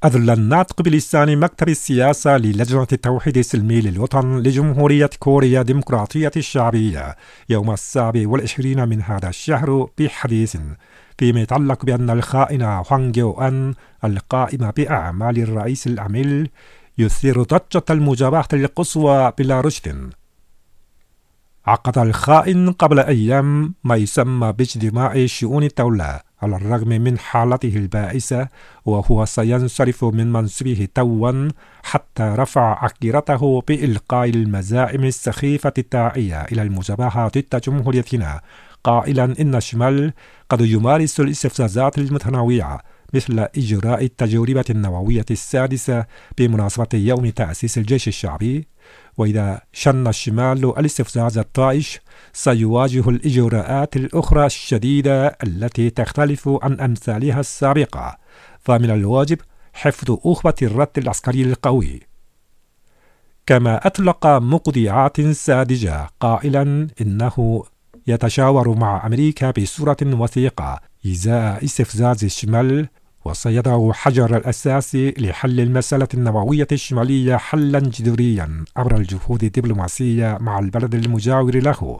أذل الناطق بلسان مكتب السياسة للجنة التوحيد السلمي للوطن لجمهورية كوريا الديمقراطية الشعبية يوم 27 من هذا الشهر بحديث فيما يتعلق بأن الخائن هوانغ يو أن القائم بأعمال الرئيس العميل يثير ضجة المجابهة القصوى بلا رشد. عقد الخائن قبل أيام ما يسمى باجتماع شؤون الدولة على الرغم من حالته البائسة، وهو سينصرف من منصبه توا حتى رفع عكيرته بإلقاء المزاعم السخيفة الداعية إلى المجابهة ضد جمهوريتنا، قائلا إن الشمال قد يمارس الاستفزازات المتنوعة مثل إجراء التجربة النووية السادسة بمناسبة يوم تأسيس الجيش الشعبي، وإذا شن الشمال الاستفزاز الطائش سيواجه الإجراءات الأخرى الشديدة التي تختلف عن أمثالها السابقة، فمن الواجب حفظ أخوة الرد العسكري القوي. كما أطلق مقطعات ساذجة قائلا إنه يتشاور مع أمريكا بصورة وثيقة إزاء استفزاز الشمال، وسيضع حجر الأساس لحل المسألة النووية الشمالية حلا جذريا عبر الجهود الدبلوماسية مع البلد المجاور له.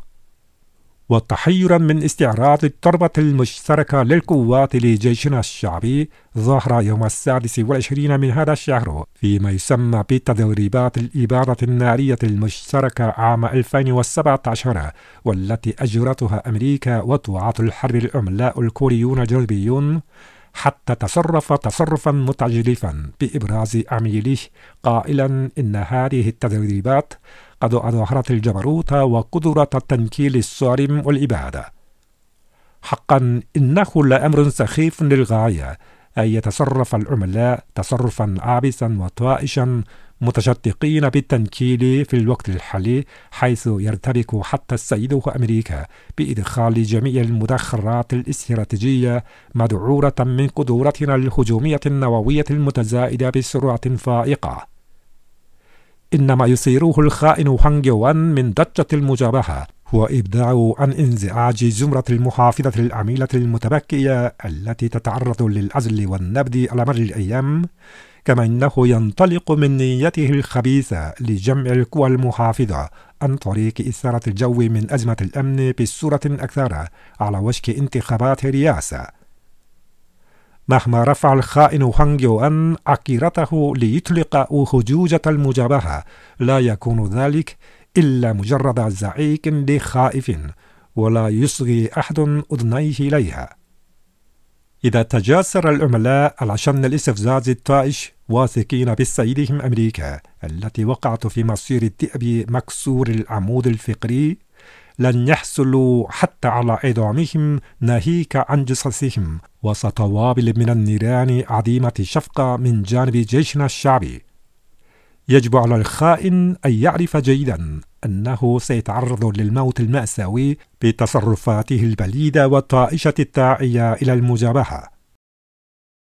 وتحيرا من استعراض الضربة المشتركة للقوات لجيشنا الشعبي ظهر يوم 26 من هذا الشهر فيما يسمى بتدريبات الإبادة النارية المشتركة عام 2017، والتي أجرتها أمريكا وضعاة الحرب العملاء الكوريون الجنوبيون، حتى تصرف تصرفا متجلفا بإبراز عميله قائلا إن هذه التدريبات قد أظهرت الجبروت وقدرة التنكيل الصارم والإبادة. حقا إنه لأمر سخيف للغاية أن يتصرف العملاء تصرفا عابسا وطائشا متشدقين بالتنكيل في الوقت الحالي، حيث يرتبك حتى السيد أمريكا بإدخال جميع المدخرات الاستراتيجية مدعورة من قدرتنا الهجومية النووية المتزايدة بسرعة فائقة. إنما يثيره الخائن هوانغ يو أن من ضجة المجابهة هو إبداع عن انزعاج زمرة المحافظة العميلة المتبكية التي تتعرض للعزل والنبذ على مر الأيام، كما إنه ينطلق من نيته الخبيثة لجمع القوى المحافظة عن طريق إثارة الجو من أزمة الأمن بصورة أكثر على وشك انتخابات رئاسة. مهما رفع الخائن هوانغ يو أن عكيرته ليطلق هجوجة المجابهة، لا يكون ذلك إلا مجرد زعيق لخائف ولا يصغي أحد أذنيه إليها. إذا تجاسر العملاء على شن الاستفزاز الطائش واثقين بسيدهم أمريكا التي وقعت في مصير الذئب مكسور العمود الفقري، لن يحصلوا حتى على إعدامهم ناهيك عن جثثهم وسط وابل من النيران عديمة الشفقة من جانب جيشنا الشعبي. يجب على الخائن أن يعرف جيدا أنه سيتعرض للموت المأساوي بتصرفاته البليدة والطائشة الداعية إلى المجابهة.